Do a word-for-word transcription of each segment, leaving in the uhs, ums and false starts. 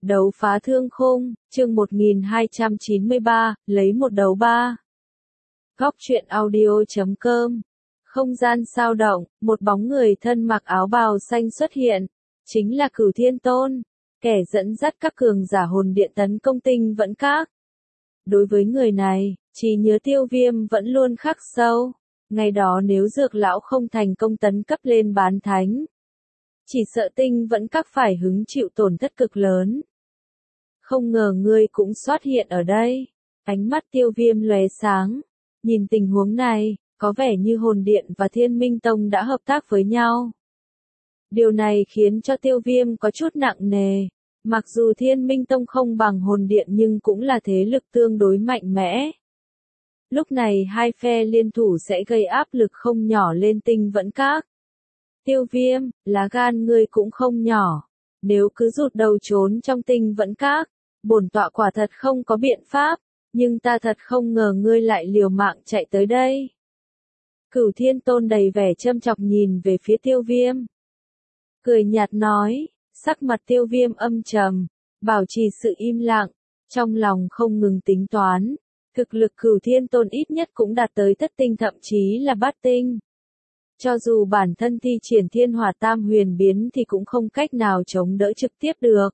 Đấu phá thương khung, chương một nghìn hai trăm chín mươi ba, lấy một đấu ba. Góc truyện audio chấm com. Không gian sao động, một bóng người thân mặc áo bào xanh xuất hiện. Chính là Cửu Thiên Tôn, kẻ dẫn dắt các cường giả hồn điện tấn công Tinh Vẫn Các. Đối với người này, trí nhớ Tiêu Viêm vẫn luôn khắc sâu. Ngày đó nếu Dược Lão không thành công tấn cấp lên bán thánh, chỉ sợ Tinh Vẫn Các phải hứng chịu tổn thất cực lớn. Không ngờ ngươi cũng xuất hiện ở đây. Ánh mắt Tiêu Viêm lóe sáng. Nhìn tình huống này, có vẻ như Hồn Điện và Thiên Minh Tông đã hợp tác với nhau. Điều này khiến cho Tiêu Viêm có chút nặng nề. Mặc dù Thiên Minh Tông không bằng Hồn Điện nhưng cũng là thế lực tương đối mạnh mẽ. Lúc này hai phe liên thủ sẽ gây áp lực không nhỏ lên Tinh Vẫn Các. Tiêu Viêm, lá gan ngươi cũng không nhỏ. Nếu cứ rụt đầu trốn trong Tinh Vẫn Các, bổn tọa quả thật không có biện pháp, nhưng ta thật không ngờ ngươi lại liều mạng chạy tới đây. Cửu Thiên Tôn đầy vẻ châm chọc nhìn về phía Tiêu Viêm. Cười nhạt nói, sắc mặt Tiêu Viêm âm trầm, bảo trì sự im lặng, trong lòng không ngừng tính toán. Thực lực Cửu Thiên Tôn ít nhất cũng đạt tới thất tinh thậm chí là bát tinh. Cho dù bản thân thi triển Thiên Hỏa Tam Huyền Biến thì cũng không cách nào chống đỡ trực tiếp được.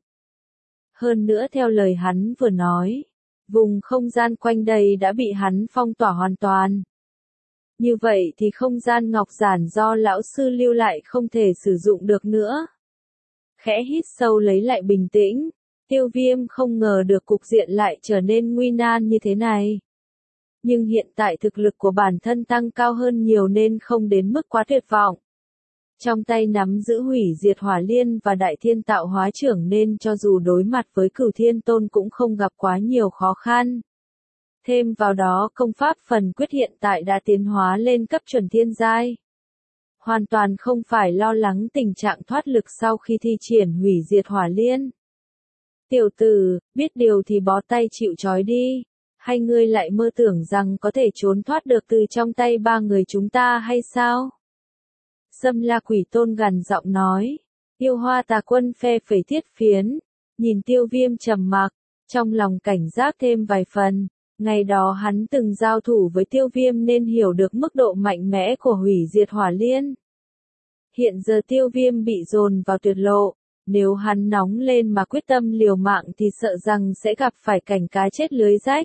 Hơn nữa theo lời hắn vừa nói, vùng không gian quanh đây đã bị hắn phong tỏa hoàn toàn. Như vậy thì không gian ngọc giản do lão sư lưu lại không thể sử dụng được nữa. Khẽ hít sâu lấy lại bình tĩnh, Tiêu Viêm không ngờ được cục diện lại trở nên nguy nan như thế này. Nhưng hiện tại thực lực của bản thân tăng cao hơn nhiều nên không đến mức quá tuyệt vọng. Trong tay nắm giữ hủy diệt hỏa liên và đại thiên tạo hóa trưởng nên cho dù đối mặt với Cửu Thiên Tôn cũng không gặp quá nhiều khó khăn. Thêm vào đó công pháp phần quyết hiện tại đã tiến hóa lên cấp chuẩn thiên giai. Hoàn toàn không phải lo lắng tình trạng thoát lực sau khi thi triển hủy diệt hỏa liên. Tiểu tử, biết điều thì bó tay chịu trói đi. Hay ngươi lại mơ tưởng rằng có thể trốn thoát được từ trong tay ba người chúng ta hay sao? Sâm La Quỷ Tôn gằn giọng nói. Yêu Hoa Tà Quân phe phẩy thiết phiến, nhìn Tiêu Viêm trầm mặc, trong lòng cảnh giác thêm vài phần. Ngày đó hắn từng giao thủ với Tiêu Viêm nên hiểu được mức độ mạnh mẽ của hủy diệt hỏa liên. Hiện giờ Tiêu Viêm bị dồn vào tuyệt lộ, nếu hắn nóng lên mà quyết tâm liều mạng thì sợ rằng sẽ gặp phải cảnh cá chết lưới rách.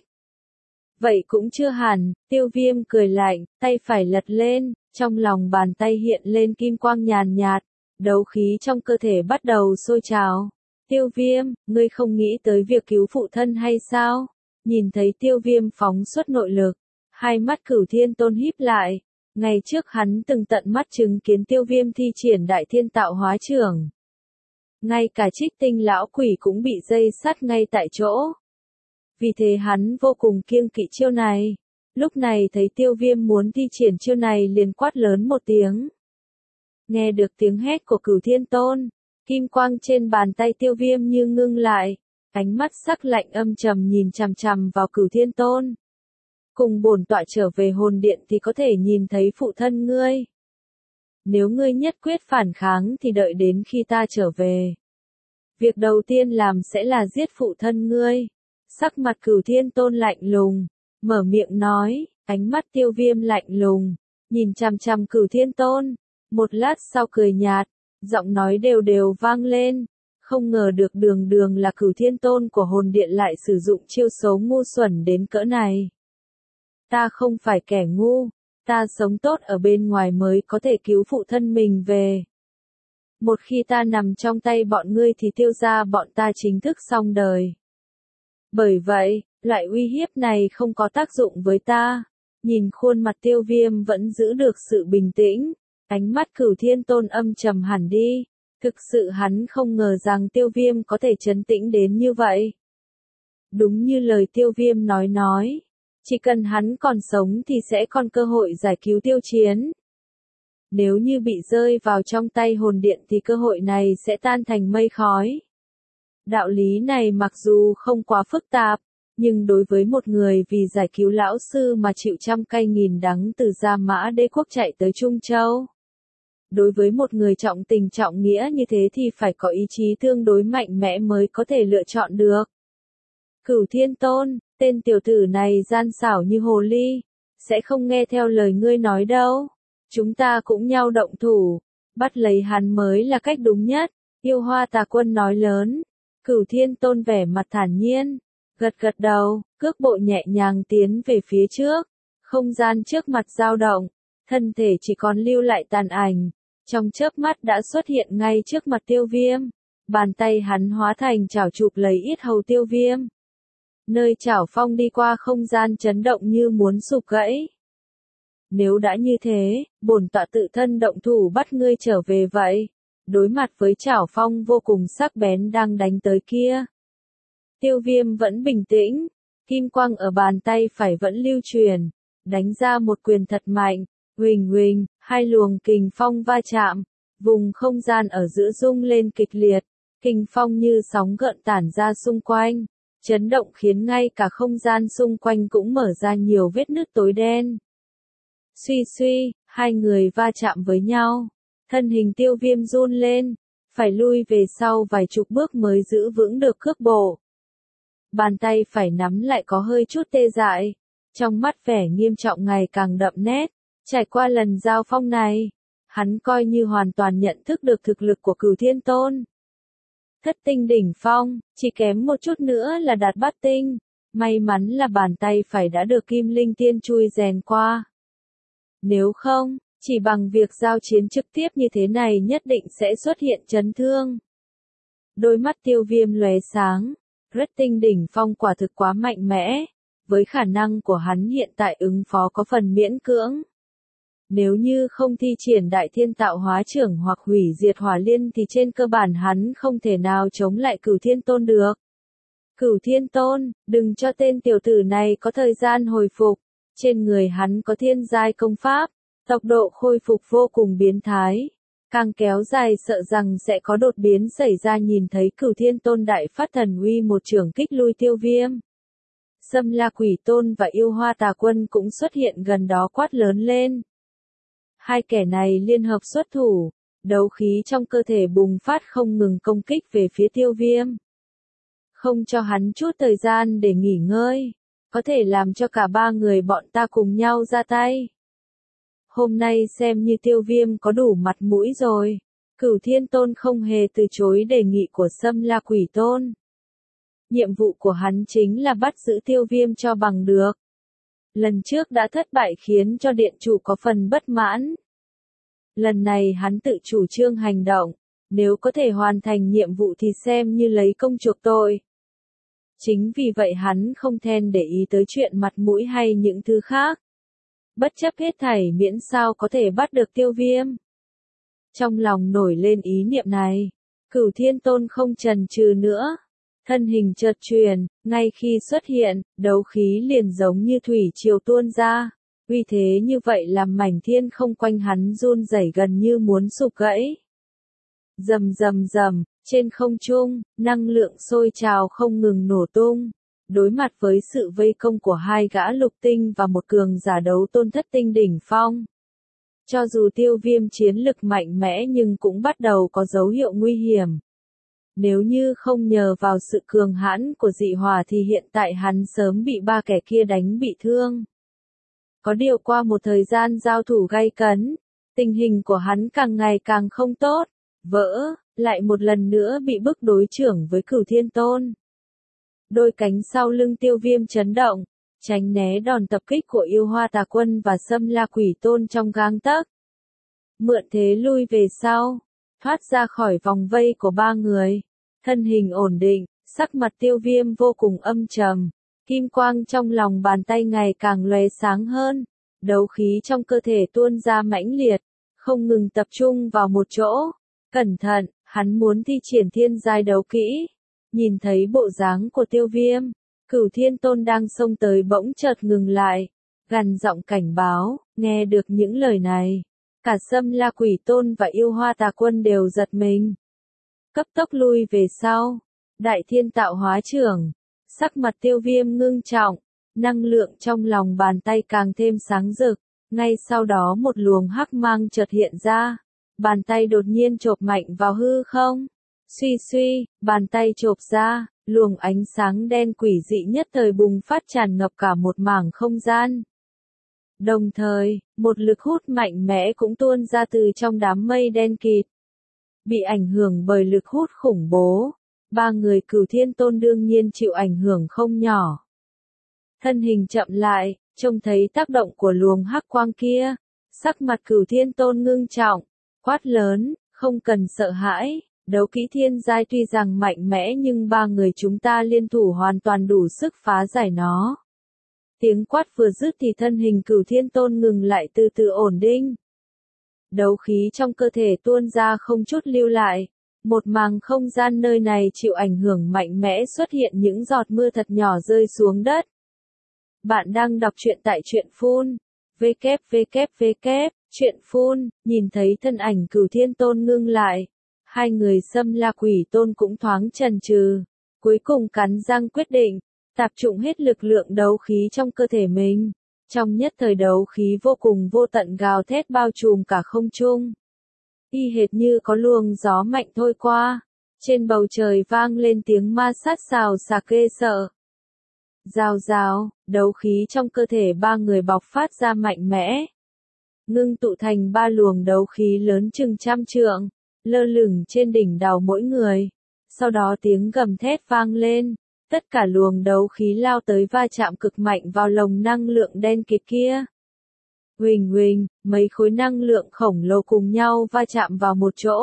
Vậy cũng chưa hẳn, Tiêu Viêm cười lạnh, tay phải lật lên, trong lòng bàn tay hiện lên kim quang nhàn nhạt, đấu khí trong cơ thể bắt đầu sôi trào. Tiêu Viêm, ngươi không nghĩ tới việc cứu phụ thân hay sao? Nhìn thấy Tiêu Viêm phóng xuất nội lực, hai mắt Cửu Thiên Tôn híp lại. Ngày trước hắn từng tận mắt chứng kiến Tiêu Viêm thi triển đại thiên tạo hóa trưởng. Ngay cả Trích Tinh lão quỷ cũng bị dây sắt ngay tại chỗ. Vì thế hắn vô cùng kiêng kỵ chiêu này. Lúc này thấy Tiêu Viêm muốn thi triển chiêu này liền quát lớn một tiếng. Nghe được tiếng hét của Cửu Thiên Tôn, kim quang trên bàn tay Tiêu Viêm như ngưng lại, ánh mắt sắc lạnh âm trầm nhìn chằm chằm vào Cửu Thiên Tôn. Cùng bổn tọa trở về hồn điện thì có thể nhìn thấy phụ thân ngươi. Nếu ngươi nhất quyết phản kháng thì đợi đến khi ta trở về. Việc đầu tiên làm sẽ là giết phụ thân ngươi. Sắc mặt Cửu Thiên Tôn lạnh lùng, mở miệng nói, ánh mắt Tiêu Viêm lạnh lùng, nhìn chằm chằm Cửu Thiên Tôn. Một lát sau cười nhạt, giọng nói đều đều vang lên. Không ngờ được đường đường là Cửu Thiên Tôn của hồn điện lại sử dụng chiêu số ngu xuẩn đến cỡ này. Ta không phải kẻ ngu, ta sống tốt ở bên ngoài mới có thể cứu phụ thân mình về. Một khi ta nằm trong tay bọn ngươi thì Tiêu gia bọn ta chính thức xong đời. Bởi vậy, loại uy hiếp này không có tác dụng với ta. Nhìn khuôn mặt Tiêu Viêm vẫn giữ được sự bình tĩnh, ánh mắt Cửu Thiên Tôn âm trầm hẳn đi. Thực sự hắn không ngờ rằng Tiêu Viêm có thể trấn tĩnh đến như vậy. Đúng như lời Tiêu Viêm nói nói, chỉ cần hắn còn sống thì sẽ còn cơ hội giải cứu Tiêu Chiến. Nếu như bị rơi vào trong tay hồn điện thì cơ hội này sẽ tan thành mây khói. Đạo lý này mặc dù không quá phức tạp, nhưng đối với một người vì giải cứu lão sư mà chịu trăm cay nghìn đắng từ Gia Mã Đế quốc chạy tới Trung Châu. Đối với một người trọng tình trọng nghĩa như thế thì phải có ý chí tương đối mạnh mẽ mới có thể lựa chọn được. Cửu Thiên Tôn, tên tiểu tử này gian xảo như hồ ly, sẽ không nghe theo lời ngươi nói đâu. Chúng ta cũng nhau động thủ, bắt lấy hắn mới là cách đúng nhất, Yêu Hoa Tà Quân nói lớn. Cửu Thiên Tôn vẻ mặt thản nhiên, gật gật đầu, cước bộ nhẹ nhàng tiến về phía trước, không gian trước mặt dao động, thân thể chỉ còn lưu lại tàn ảnh, trong chớp mắt đã xuất hiện ngay trước mặt Tiêu Viêm, bàn tay hắn hóa thành chảo chụp lấy yết hầu Tiêu Viêm. Nơi chảo phong đi qua không gian chấn động như muốn sụp gãy. Nếu đã như thế, bổn tọa tự thân động thủ bắt ngươi trở về vậy. Đối mặt với chảo phong vô cùng sắc bén đang đánh tới kia. Tiêu Viêm vẫn bình tĩnh, kim quang ở bàn tay phải vẫn lưu truyền, đánh ra một quyền thật mạnh, huỳnh huỳnh, hai luồng kình phong va chạm, vùng không gian ở giữa rung lên kịch liệt, kình phong như sóng gợn tản ra xung quanh, chấn động khiến ngay cả không gian xung quanh cũng mở ra nhiều vết nứt tối đen. Suy suy, hai người va chạm với nhau, thân hình Tiêu Viêm run lên, phải lui về sau vài chục bước mới giữ vững được cước bộ. Bàn tay phải nắm lại có hơi chút tê dại, trong mắt vẻ nghiêm trọng ngày càng đậm nét, trải qua lần giao phong này, hắn coi như hoàn toàn nhận thức được thực lực của Cửu Thiên Tôn. Thất tinh đỉnh phong, chỉ kém một chút nữa là đạt bát tinh, may mắn là bàn tay phải đã được Kim Linh Tiên chui rèn qua. Nếu không, chỉ bằng việc giao chiến trực tiếp như thế này nhất định sẽ xuất hiện chấn thương. Đôi mắt Tiêu Viêm lóe sáng, rất tinh đỉnh phong quả thực quá mạnh mẽ, với khả năng của hắn hiện tại ứng phó có phần miễn cưỡng. Nếu như không thi triển đại thiên tạo hóa trưởng hoặc hủy diệt hỏa liên thì trên cơ bản hắn không thể nào chống lại Cửu Thiên Tôn được. Cửu Thiên Tôn, đừng cho tên tiểu tử này có thời gian hồi phục, trên người hắn có thiên giai công pháp, tốc độ khôi phục vô cùng biến thái. Càng kéo dài sợ rằng sẽ có đột biến xảy ra. Nhìn thấy Cửu Thiên Tôn đại phát thần uy một trường kích lui Tiêu Viêm. Sâm La Quỷ Tôn và Yêu Hoa Tà Quân cũng xuất hiện gần đó quát lớn lên. Hai kẻ này liên hợp xuất thủ, đấu khí trong cơ thể bùng phát không ngừng công kích về phía Tiêu Viêm. Không cho hắn chút thời gian để nghỉ ngơi, có thể làm cho cả ba người bọn ta cùng nhau ra tay. Hôm nay xem như Tiêu Viêm có đủ mặt mũi rồi. Cửu Thiên Tôn không hề từ chối đề nghị của Sâm La Quỷ Tôn. Nhiệm vụ của hắn chính là bắt giữ Tiêu Viêm cho bằng được. Lần trước đã thất bại khiến cho điện chủ có phần bất mãn. Lần này hắn tự chủ trương hành động, nếu có thể hoàn thành nhiệm vụ thì xem như lấy công chuộc tội. Chính vì vậy hắn không thèm để ý tới chuyện mặt mũi hay những thứ khác. Bất chấp hết thảy miễn sao có thể bắt được Tiêu Viêm. Trong lòng nổi lên ý niệm này, Cửu Thiên Tôn không chần chừ nữa. Thân hình chợt chuyển, ngay khi xuất hiện, đấu khí liền giống như thủy triều tuôn ra. Uy thế như vậy làm mảnh thiên không quanh hắn run rẩy gần như muốn sụp gãy. Rầm rầm rầm, trên không trung, năng lượng sôi trào không ngừng nổ tung. Đối mặt với sự vây công của hai gã lục tinh và một cường giả đấu tôn thất tinh đỉnh phong. Cho dù Tiêu Viêm chiến lực mạnh mẽ nhưng cũng bắt đầu có dấu hiệu nguy hiểm. Nếu như không nhờ vào sự cường hãn của dị hỏa thì hiện tại hắn sớm bị ba kẻ kia đánh bị thương. Có điều qua một thời gian giao thủ gay cấn, tình hình của hắn càng ngày càng không tốt, vỡ, lại một lần nữa bị bức đối trưởng với Cửu Thiên Tôn. Đôi cánh sau lưng Tiêu Viêm chấn động, tránh né đòn tập kích của Yêu Hoa Tà Quân và Sâm La Quỷ Tôn trong gang tấc. Mượn thế lui về sau, thoát ra khỏi vòng vây của ba người, thân hình ổn định, sắc mặt Tiêu Viêm vô cùng âm trầm, kim quang trong lòng bàn tay ngày càng lóe sáng hơn, đấu khí trong cơ thể tuôn ra mãnh liệt, không ngừng tập trung vào một chỗ. Cẩn thận, hắn muốn thi triển thiên giai đấu kỹ. Nhìn thấy bộ dáng của Tiêu Viêm, Cửu Thiên Tôn đang xông tới bỗng chợt ngừng lại, gằn giọng cảnh báo. Nghe được những lời này, cả Sâm La Quỷ Tôn và Yêu Hoa Tà Quân đều giật mình, cấp tốc lui về sau. Đại thiên tạo hóa trưởng, sắc mặt Tiêu Viêm ngưng trọng, năng lượng trong lòng bàn tay càng thêm sáng rực, ngay sau đó một luồng hắc mang chợt hiện ra, bàn tay đột nhiên chộp mạnh vào hư không. Suy suy, bàn tay chộp ra, luồng ánh sáng đen quỷ dị nhất thời bùng phát tràn ngập cả một mảng không gian. Đồng thời, một lực hút mạnh mẽ cũng tuôn ra từ trong đám mây đen kịt. Bị ảnh hưởng bởi lực hút khủng bố, ba người Cửu Thiên Tôn đương nhiên chịu ảnh hưởng không nhỏ. Thân hình chậm lại, trông thấy tác động của luồng hắc quang kia, sắc mặt Cửu Thiên Tôn ngưng trọng, quát lớn, không cần sợ hãi, đấu kỹ thiên giai tuy rằng mạnh mẽ nhưng ba người chúng ta liên thủ hoàn toàn đủ sức phá giải nó. Tiếng quát vừa dứt thì thân hình Cửu Thiên Tôn ngừng lại từ từ ổn định. Đấu khí trong cơ thể tuôn ra không chút lưu lại, một màng không gian nơi này chịu ảnh hưởng mạnh mẽ xuất hiện những giọt mưa thật nhỏ rơi xuống đất. Bạn đang đọc truyện tại truyện phun, www, truyện phun, nhìn thấy thân ảnh Cửu Thiên Tôn ngưng lại. Hai người Xâm La Quỷ Tôn cũng thoáng chần chừ, cuối cùng cắn răng quyết định, tập trung hết lực lượng đấu khí trong cơ thể mình. Trong nhất thời đấu khí vô cùng vô tận gào thét bao trùm cả không trung. Y hệt như có luồng gió mạnh thôi qua, trên bầu trời vang lên tiếng ma sát xào xạc ghê sợ. Rào rào, đấu khí trong cơ thể ba người bộc phát ra mạnh mẽ. Ngưng tụ thành ba luồng đấu khí lớn chừng trăm trượng, lơ lửng trên đỉnh đầu mỗi người. Sau đó tiếng gầm thét vang lên, tất cả luồng đấu khí lao tới va chạm cực mạnh vào lồng năng lượng đen kịt kia. Huỳnh huỳnh, mấy khối năng lượng khổng lồ cùng nhau va chạm vào một chỗ.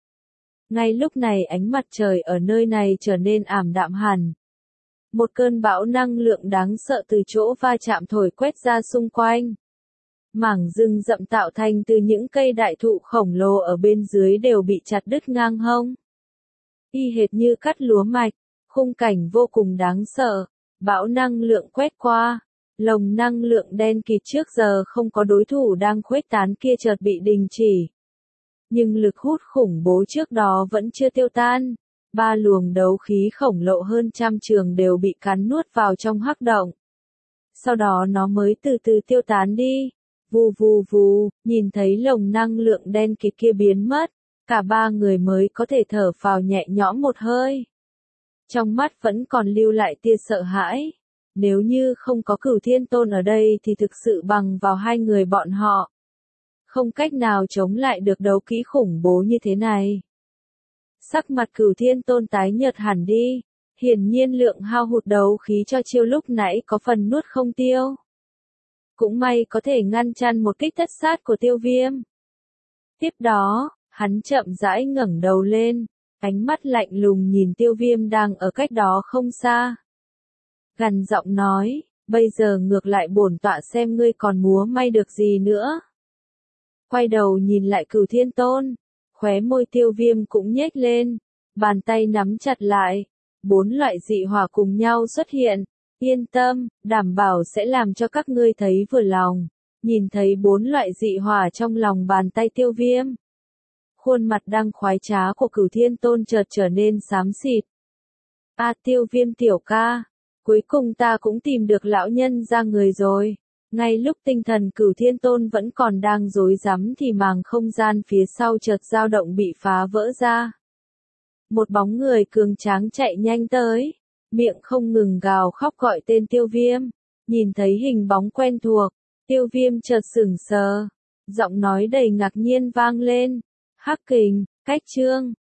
Ngay lúc này ánh mặt trời ở nơi này trở nên ảm đạm hẳn. Một cơn bão năng lượng đáng sợ từ chỗ va chạm thổi quét ra xung quanh. Mảng rừng rậm tạo thành từ những cây đại thụ khổng lồ ở bên dưới đều bị chặt đứt ngang hông. Y hệt như cắt lúa mạch, khung cảnh vô cùng đáng sợ, bão năng lượng quét qua, lồng năng lượng đen kịt trước giờ không có đối thủ đang khuếch tán kia chợt bị đình chỉ. Nhưng lực hút khủng bố trước đó vẫn chưa tiêu tan, ba luồng đấu khí khổng lồ hơn trăm trường đều bị cắn nuốt vào trong hắc động. Sau đó nó mới từ từ tiêu tán đi. Vù vù vù, nhìn thấy lồng năng lượng đen kịt kia biến mất, cả ba người mới có thể thở phào nhẹ nhõm một hơi. Trong mắt vẫn còn lưu lại tia sợ hãi. Nếu như không có Cửu Thiên Tôn ở đây thì thực sự bằng vào hai người bọn họ. Không cách nào chống lại được đấu kỹ khủng bố như thế này. Sắc mặt Cửu Thiên Tôn tái nhợt hẳn đi, hiển nhiên lượng hao hụt đấu khí cho chiêu lúc nãy có phần nuốt không tiêu. Cũng may có thể ngăn chặn một kích thất sát của Tiêu Viêm. Tiếp đó, hắn chậm rãi ngẩng đầu lên, ánh mắt lạnh lùng nhìn Tiêu Viêm đang ở cách đó không xa. Gằn giọng nói, bây giờ ngược lại bổn tọa xem ngươi còn múa may được gì nữa. Quay đầu nhìn lại Cửu Thiên Tôn, khóe môi Tiêu Viêm cũng nhếch lên, bàn tay nắm chặt lại, bốn loại dị hỏa cùng nhau xuất hiện. Yên tâm, đảm bảo sẽ làm cho các ngươi thấy vừa lòng. Nhìn thấy bốn loại dị hỏa trong lòng bàn tay Tiêu Viêm. Khuôn mặt đang khoái trá của Cửu Thiên Tôn chợt trở nên xám xịt. A Tiêu Viêm tiểu ca, cuối cùng ta cũng tìm được lão nhân ra người rồi. Ngay lúc tinh thần Cửu Thiên Tôn vẫn còn đang rối rắm thì màng không gian phía sau chợt dao động bị phá vỡ ra. Một bóng người cường tráng chạy nhanh tới. Miệng không ngừng gào khóc gọi tên Tiêu Viêm, nhìn thấy hình bóng quen thuộc, Tiêu Viêm chợt sững sờ, giọng nói đầy ngạc nhiên vang lên, Hắc Kình, Cách Trương,